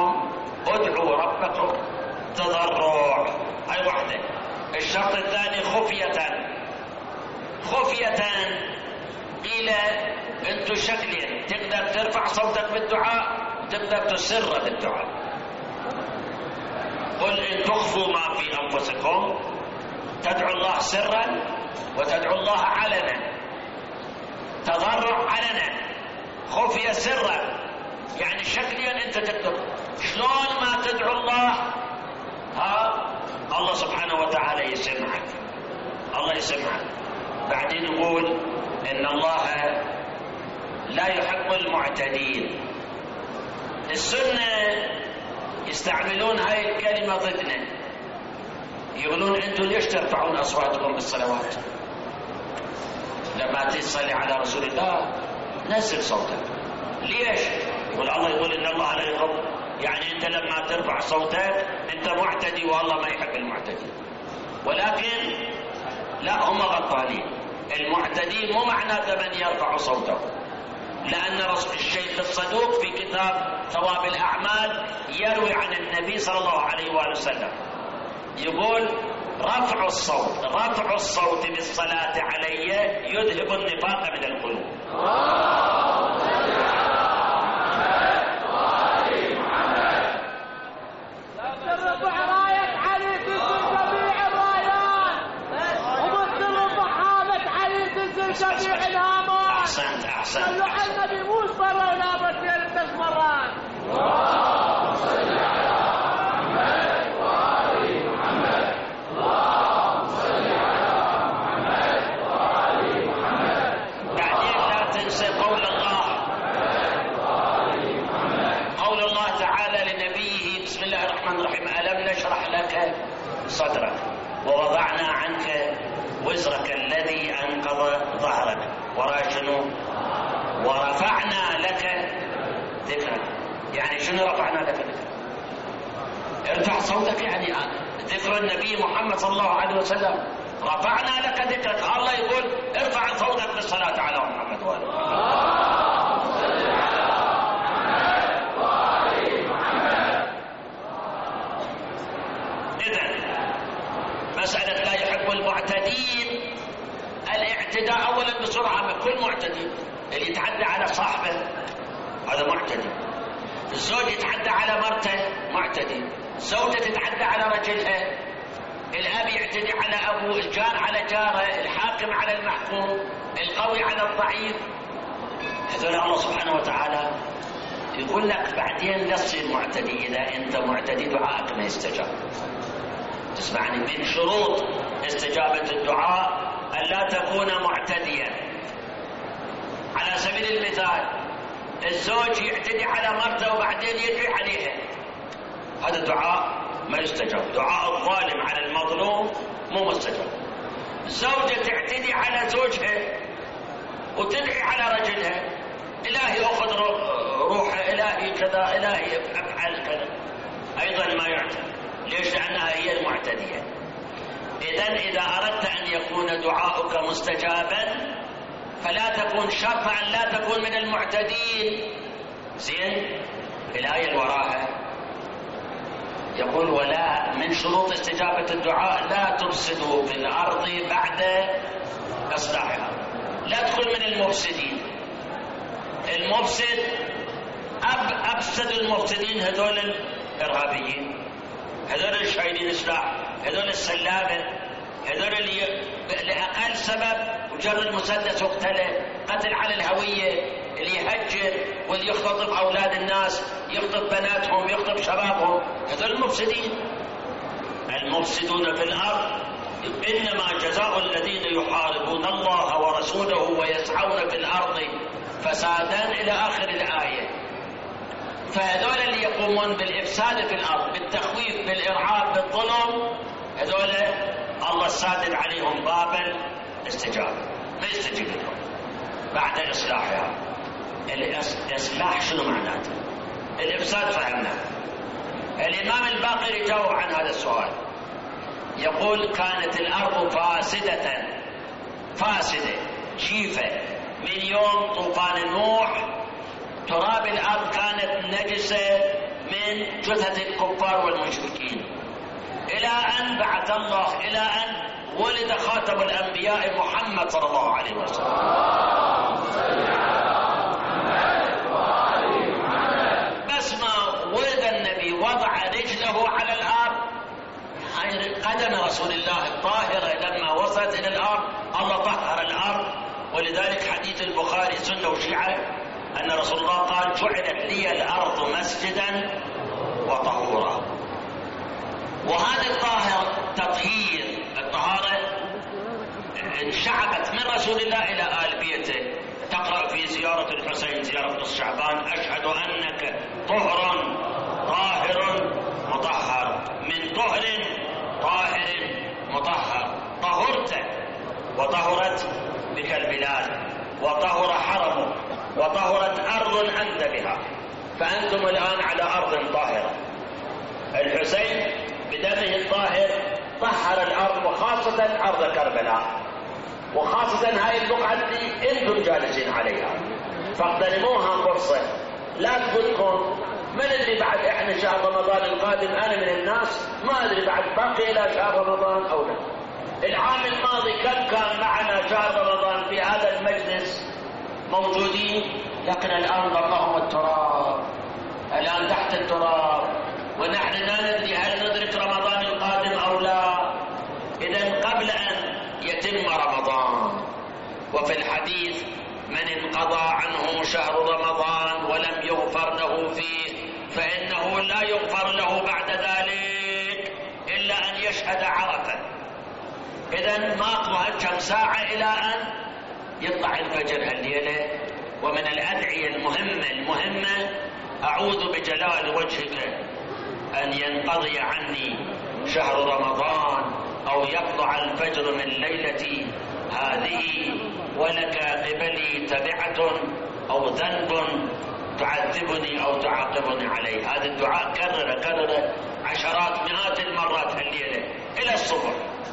ربكم تضرع. هاي واحدة. الشرط الثاني خفية. قيل انتو شكلين، تقدر ترفع صوتك بالدعاء وتقدر تسر بالدعاء. قل ان تخفوا ما في انفسكم تدعو الله سرا وتدعو الله علنا. تضرع علنا، خفية سرا. يعني شكليا انت تقدر. شلون ما تدعو الله الله سبحانه وتعالى يسمعك. بعدين نقول ان الله لا يحب المعتدين. السنة يستعملون هاي الكلمة ضدنا، يقولون انتم ليش ترفعون اصواتكم بالصلوات؟ لما تصلي على رسول الله نزل صوتك. ليش؟ والله يقول ان الله لا يحب. يعني انت لما ترفع صوتك انت معتدي والله ما يحب المعتدين. ولكن لا، هم غلطانين. المعتدين مو معناته من يرفع صوته، لأن الشيخ الصدوق في كتاب ثواب الأعمال يروي عن النبي صلى الله عليه وآله وسلم يقول رفع الصوت بالصلاة علي يذهب النفاق من القلوب. أحسنت. صلوا على النبي مو صلوا لا بس 3 مرات. اللهم صل على محمد وآل محمد. اللهم صل على محمد وآل محمد. بعدين لا تنسى قول الله تعالى لنبيه بسم الله الرحمن الرحيم ألم نشرح لك صدرك ووضعنا عنك وزرك الذي أنقض ظهرك ورفعنا لك ذكرك. يعني شنو رفعنا لك ذكرك؟ ارفع صوتك. يعني ذكر النبي محمد صلى الله عليه وسلم رفعنا لك ذكرك. الله يقول ارفع صوتك بالصلاة على محمد وآل محمد. الاعتداء أولا بسرعة، كل معتدي اللي يتعدى على صاحبه هذا معتدي، الزوج يتعدى على مرته معتدي، الزوجة تتعدى على رجلها، الأب يعتدي على أبوه، الجار على جاره، الحاكم على المحكوم، القوي على الضعيف. هذول الله سبحانه وتعالى يقول لك بعدين لا تصير معتدي، إذا أنت معتدي دعائك ما يستجاب. تسمعني؟ من شروط استجابة الدعاء أن لا تكون معتديا. على سبيل المثال الزوج يعتدي على مرته وبعدين يدعي عليها، هذا دعاء ما يستجاب، دعاء الظالم على المظلوم مو مستجاب. الزوجة تعتدي على زوجها وتدعي على رجلها، إلهي أخذ روحه، إلهي كذا، إلهي أفعل كذا، أيضا ما يعتد. ليش؟ لأنها هي المعتدية. إذا أردت أن يكون دعاؤك مستجابا فلا تكون شرطا أن لا تكون من المعتدين. زين؟ الآية اللي وراها يقول ولا من شروط استجابة الدعاء لا تفسدوا في الأرض بعد إصلاحها. لا تكون من المفسدين. المفسد أفسد المفسدين هذول الإرهابيين، هذول الشايلين سلاح، هذول السلابة، هذول اللي لأقل سبب مجرد مسدس وقتله، قتل على الهوية، اللي يهجر واللي يختطف أولاد الناس، يخطف بناتهم، يخطف شبابهم، هذول المفسدين. المفسدون في الأرض إنما جزاء الذين يحاربون الله ورسوله ويسعون في الأرض فسادا إلى آخر الآية. فهذول اللي يقومون بالإفساد في الأرض، بالتخويف، بالإرعاب، بالظلم، هذول الله السادد عليهم باب الاستجابة، ما يستجيب لهم بعد إصلاحها. الإصلاح شنو معناته؟ الإفساد فهمنا. الإمام الباقر يجاوب عن هذا السؤال، يقول كانت الأرض فاسدة جيفة من يوم طوفان نوح، تراب الأرض كانت نجسة من جثث الكفار والمشركين، إلى أن بعث الله، إلى أن ولد خاتم الأنبياء محمد صلى الله عليه وسلم. بس ما ولد النبي وضع رجله على الأرض، قدم رسول الله الطاهرة لما وصلت إلى الأرض الله طهر الأرض. ولذلك حديث البخاري سنة وشيعة أن رسول الله قال جعلت لي الأرض مسجدا وطهورا. وهذا تطهير الطهارة انشعبت من رسول الله إلى آل بيته. تقرأ في زيارة الحسين، زيارة نصف شعبان، أشهد أنك طهر طاهر مطهر، من طهر طاهر مطهر، طهرت وطهرت بك البلاد وطهر حرمك وطهرت أرض أنت بها، فأنتم الآن على أرض طاهرة. الحسين بدمه الطاهر طهر الأرض، وخاصة أرض كربلاء، وخاصة هاي البقعة اللي أنتم جالسين عليها، فاغتنموها فرصة. لا تقولكم ما ندري بعد إحنا شهر رمضان القادم، أنا من الناس ما أدري بعد باقي إلى شهر رمضان أو لا. العام الماضي كم كان معنا شهر رمضان في هذا المجلس موجودين، لكن الآن ضمهم التراب، الآن تحت التراب، ونحن لا ندري هل ندرك رمضان القادم أو لا. إذن قبل أن يتم رمضان، وفي الحديث من انقضى عنه شهر رمضان ولم يغفر له فيه فإنه لا يغفر له بعد ذلك إلا أن يشهد عرفة. إذن ما أقوى كم ساعة إلى أن يطلع الفجر هالليلة. ومن الأدعية المهمة أعوذ بجلال وجهك أن ينقضي عني شهر رمضان أو يطلع الفجر من ليلتي هذه ولك قبلي تبعة أو ذنب تعذبني أو تعاقبني عليه. هذا الدعاء كرر عشرات مئات المرات الليلة إلى الصبح.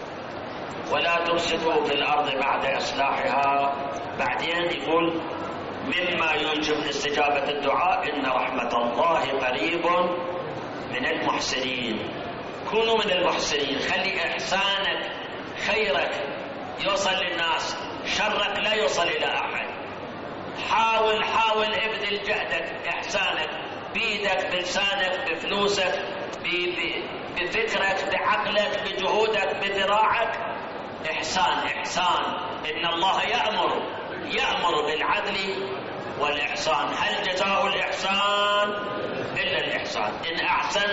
ولا تفسدوا في الأرض بعد إصلاحها. بعدين يقول مما يوجب استجابة الدعاء إن رحمة الله قريب من المحسنين. كونوا من المحسنين، خلي إحسانك خيرك يوصل للناس، شرك لا يوصل إلى أحد. حاول ابذل جهدك، إحسانك بيدك، بلسانك، بفلوسك، بفكرك، بعقلك، بجهودك، بذراعك. إحسان. إن الله يأمر بالعدل والإحسان. هل جزاء الإحسان إلا الإحسان؟ إن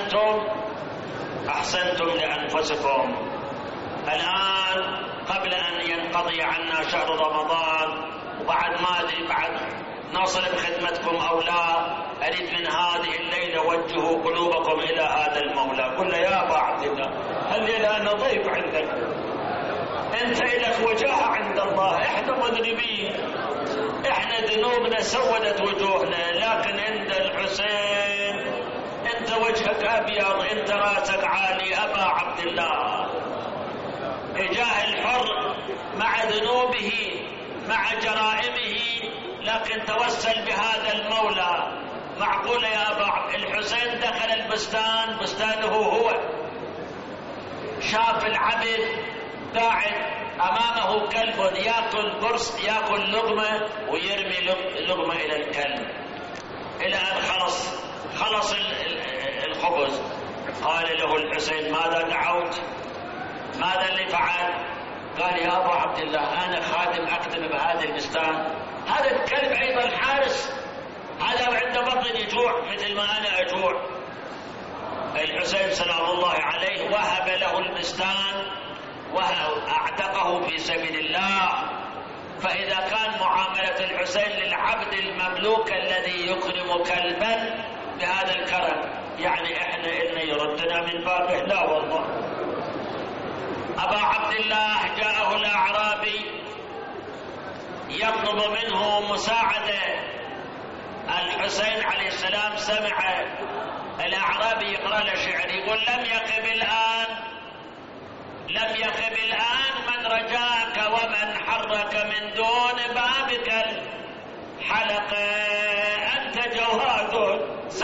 أحسنتم لأنفسكم. الآن قبل أن ينقضي عنا شهر رمضان، وبعد ما أدري بعد نصل بخدمتكم أو لا، أريد من هذه الليلة وجهوا قلوبكم إلى هذا المولى. قل له يا أبا عبد الله، الليلة أنا ضيف عندك، أنت إلك وجاهة عند الله، إحنا مذنبين، إحنا ذنوبنا سودت وجوهنا، لكن عند الحسين أنت وجهك أبيض، أنت راسك عالي. أبا عبد الله، إجاه الحر مع ذنوبه مع جرائمه، لكن توسل بهذا المولى. معقولة يا أبا عبد الحسين دخل البستان، بستانه هو، شاف العبد قاعد أمامه كلب يأكل برص، يأكل لقمة ويرمي لقمة إلى الكلب، إلى أن خلص الخبز. قال له الحسين ماذا دعوت؟ ماذا اللي فعل؟ قال يا أبا عبد الله أنا خادم أخدم بهذا البستان، هذا الكلب أيضا حارس، هذا عنده بطن يجوع مثل ما أنا أجوع. الحسين سلام الله عليه وهب له البستان وأعتقه في سبيل الله. فإذا كان معاملة الحسين للعبد المملوك الذي يكرم كلبا بهذا الكرم، يعني إحنا إلنا يردنا من بابه؟ لا والله. أبا عبد الله جاءه الأعرابي يطلب منه مساعدة. الحسين عليه السلام سمع الأعرابي يقرأ له شعر، يقول لم يخب الآن من رجاك ومن حرك من دون بابك الحلقة، أنت جواد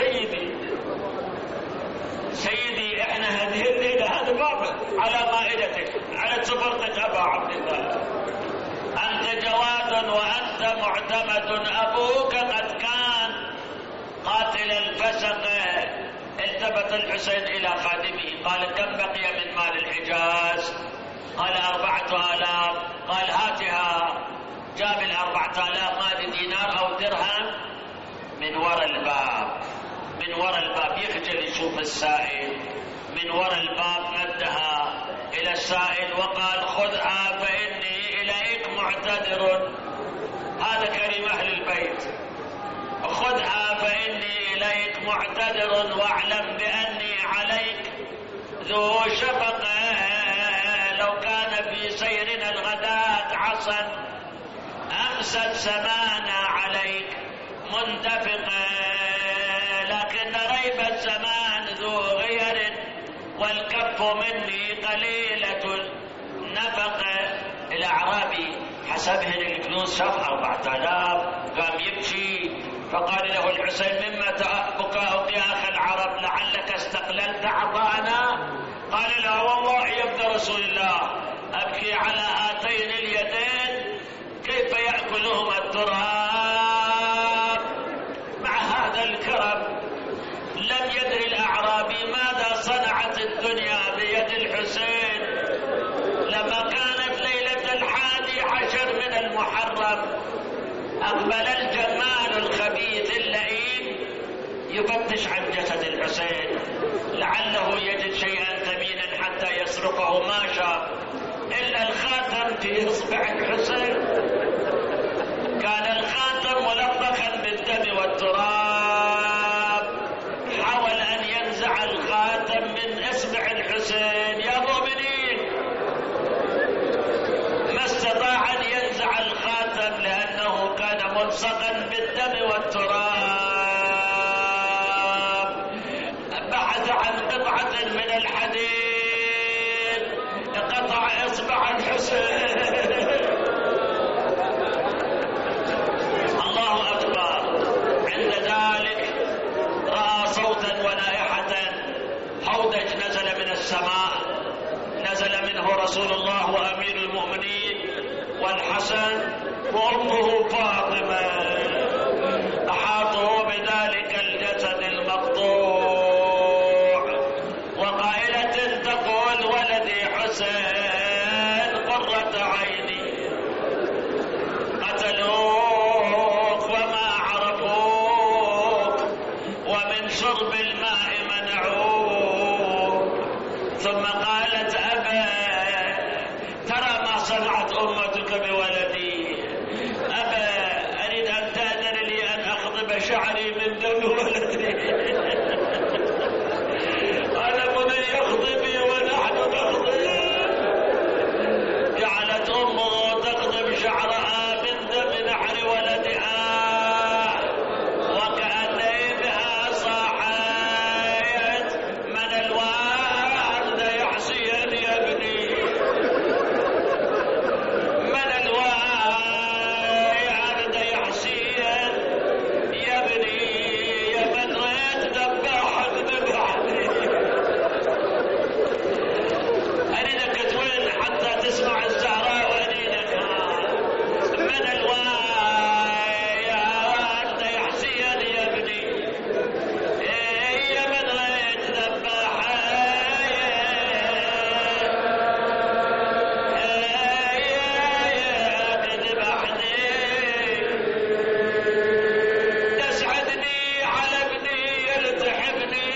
سيدي احنا هذه الليلة هذا باب على مائدتك، على سفرتك أبا عبد الله، أنت جواد وأنت معتمد، أبوك قد كان قاتل الفسق. التفت الحسين إلى خادمه قال كم بقي من مال الحجاز؟ قال 4000. قال هاتها. جاب 4000 مال دينار أو درهم من وراء الباب يخجل يشوف السائل، من وراء الباب مدها إلى السائل وقال خذها فإني إليك معتذر. هذا كريم أهل البيت، خذها فإني إليك معتذر واعلم بأني عليك ذو شفقة، لو كان في سيرنا الغداة عصا أمست سمانا عليك منتفقة، لكن ريب الزمان ذو غير والكف مني قليلة النفقة. الأعرابي حسبهن الفلوس شاف 4000 قام يبكي، فقال له الحسين مما بكاؤك يا أخي العرب لعلك استقللت عطانا؟ قال لا والله يا ابن رسول الله أبكي على هاتين اليدين كيف يأكلهما التراب مع هذا الكرم. لم يدري الأعرابي ماذا صنعت الدنيا بيد الحسين لما كانت ليلة 11 من المحرم. أقبل الجمال الخبيث اللئيم يفتش عن جسد الحسين لعله يجد شيئا ثمينا حتى يسرقه، ما شاف إلا الخاتم في إصبع الحسين، كان الخاتم ملطخا بالدم والتراب. حاول أن ينزع الخاتم من إصبع الحسين يا مؤمنين، ما استطاع أن ينزع الخاتم لأنه كان ملصقا بالدم والتراب. بحث عن قطعة من الحديد قطع إصبع الحسين. الله أكبر. عند ذلك رأى صوتا ونائحة، هودج نزل من السماء، نزل منه رسول الله وأمير المؤمنين والحسن وأمه فاطمة أحاطوا بذلك الجسد المقطوع، وقائلة تقول ولدي حسين قرة عيني، قتلوك وما عرفوك ومن شرب الماء منعوك. ثم قالت أبا ترى ما صنعت أمتك بولدي، أبا أريد أن تأذن لي أن أخضب شعري من دم ولدي. أنا بني اخضبي ونحن نخضب. جعلت أمه تخضب شعرها من دم نحر ولدها، وكأن إذا صاحت من الوالد يحسين يا ابني، من الوالد يحسين يا ابني، يا من ريت ذبحك ذبحني. أريدك توين حتى تسمع الزهراء وأريدك من الوالد يحسين يا ابني، يا من ريت ذبحني. تسعدني على ابني يلتحمني،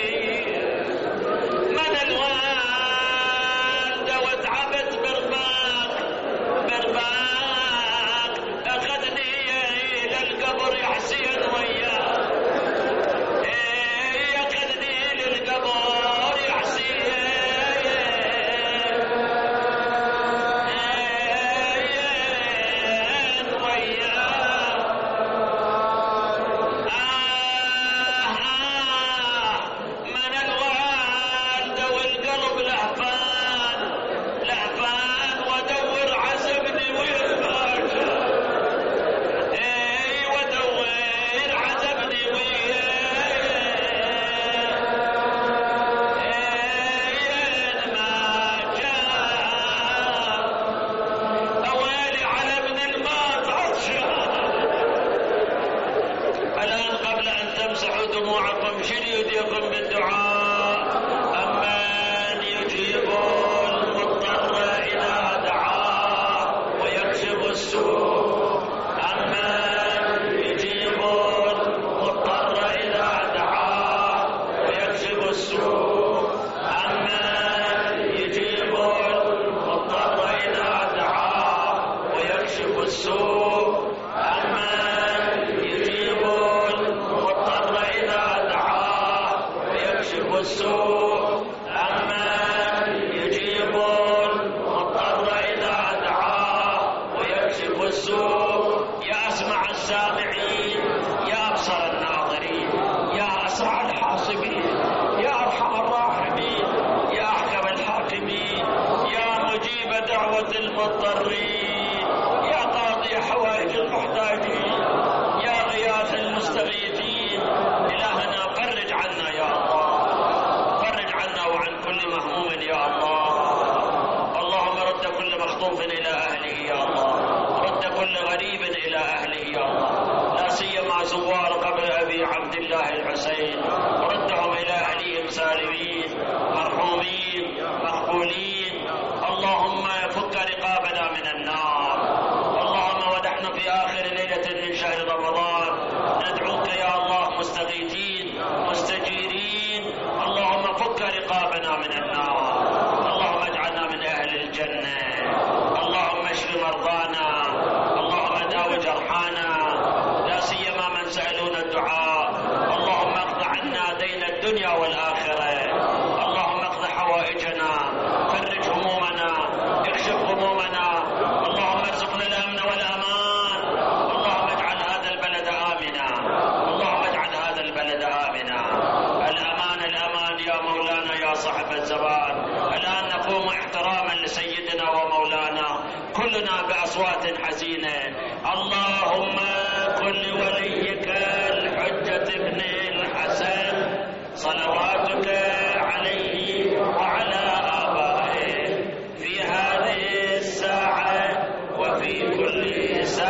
من الوالد وتعبت برباك أخذني إلى القبر يا حسين وياه، أخذني للقبر يا حسين وياه. من الوالد والقلب لهفان ودور عزبني ويرفاجه، ودور عزبني ما جاء. أويلي على ابن المات عطشان. الآن قبل أن تمسحوا دموعكم شيلوا يديكم بالدعاء. أمن يجيب المضطر إذا دعاه ويكشف السوء، أمن يجيب المضطر إذا دعاه ويكشف السوء، أمن يجيب المضطر إذا دعاه ويكشف السوء، أمن يجيب المضطر إذا دعاه ويكشف السوء، أمن يجيب المضطر إذا دعاه ويكشف السوء. يا أسمع السامعين، يا أبصر الناظرين، يا أسرع الحاسبين، يا أرحم الراحمين، يا أحكم الحاكمين، يا مجيب دعوة المضطرين، يا قاضي حوائج المحتاجين، يا غياث المستغيثين. إلهنا فرج عنا يا الله، فرج عنا وعن كل مهموم يا الله. اللهم رد كل مخطوف إلى أهله يا الله، رد كل غريب إلى أهله يا الله، لا سيما زوار قبر أبي عبد الله الحسين، ردهم إلى أهلهم سالمين مرحومين مقبولين. اللهم فك رقابنا من النار. اللهم ونحن في آخر ليلة من شهر رمضان ندعوك يا الله مستغيثين مستجيرين. اللهم فك رقابنا من النار، اللهم اجعلنا من أهل الجنة. اللهم اشف مرضانا، اللهم داو جرحانا، لا سيما من سألونا الدعاء. اللهم اقض عنا دين الدنيا والآخرة، اللهم اقض حوائجنا، فرج همومنا، اكشف غمومنا. اللهم ارزقنا الأمن والأمان. اللهم اجعل هذا البلد آمنا، اللهم اجعل هذا البلد آمنا. الأمان الأمان يا مولانا يا صاحب الزمان. الآن نقوم احتراما لسيدنا ومولانا كلنا بأصوات حزينة. اللهم كن لوليك الحجة ابن الحسن صلواتك عليه وعلى آبائه في هذه الساعة وفي كل ساعة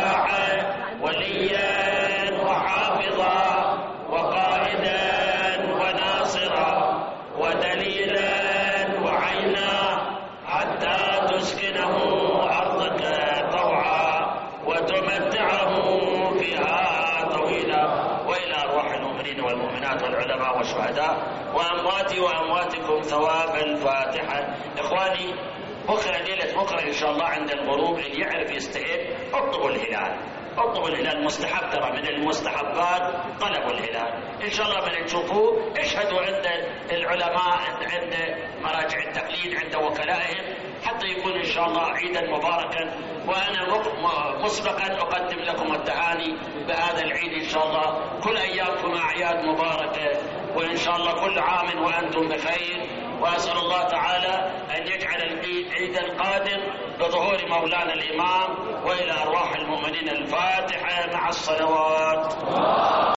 وتمتعه فيها طويلا، وإلى أرواح المؤمنين والمؤمنات والعلماء والشهداء وأمواتي وأمواتكم ثواب الفاتحة. إخواني، بكرة ليلة بكرة إن شاء الله عند الغروب اللي يعرف يستعد اطلبوا الهلال، اطلبوا الهلال مستحب، ترى من المستحبات طلبوا الهلال. ان شاء الله من تشوفوه اشهدوا عند العلماء، عند مراجع التقليد، عند وكلائهم، حتى يكون ان شاء الله عيدا مباركا. وانا مسبقا اقدم لكم التهاني بهذا العيد ان شاء الله. كل ايامكم اعياد مباركه، وان شاء الله كل عام وانتم بخير. واسال الله تعالى ان يجعل العيد القادم بظهور مولانا الامام. والى ارواح المؤمنين الفاتحه مع الصلوات.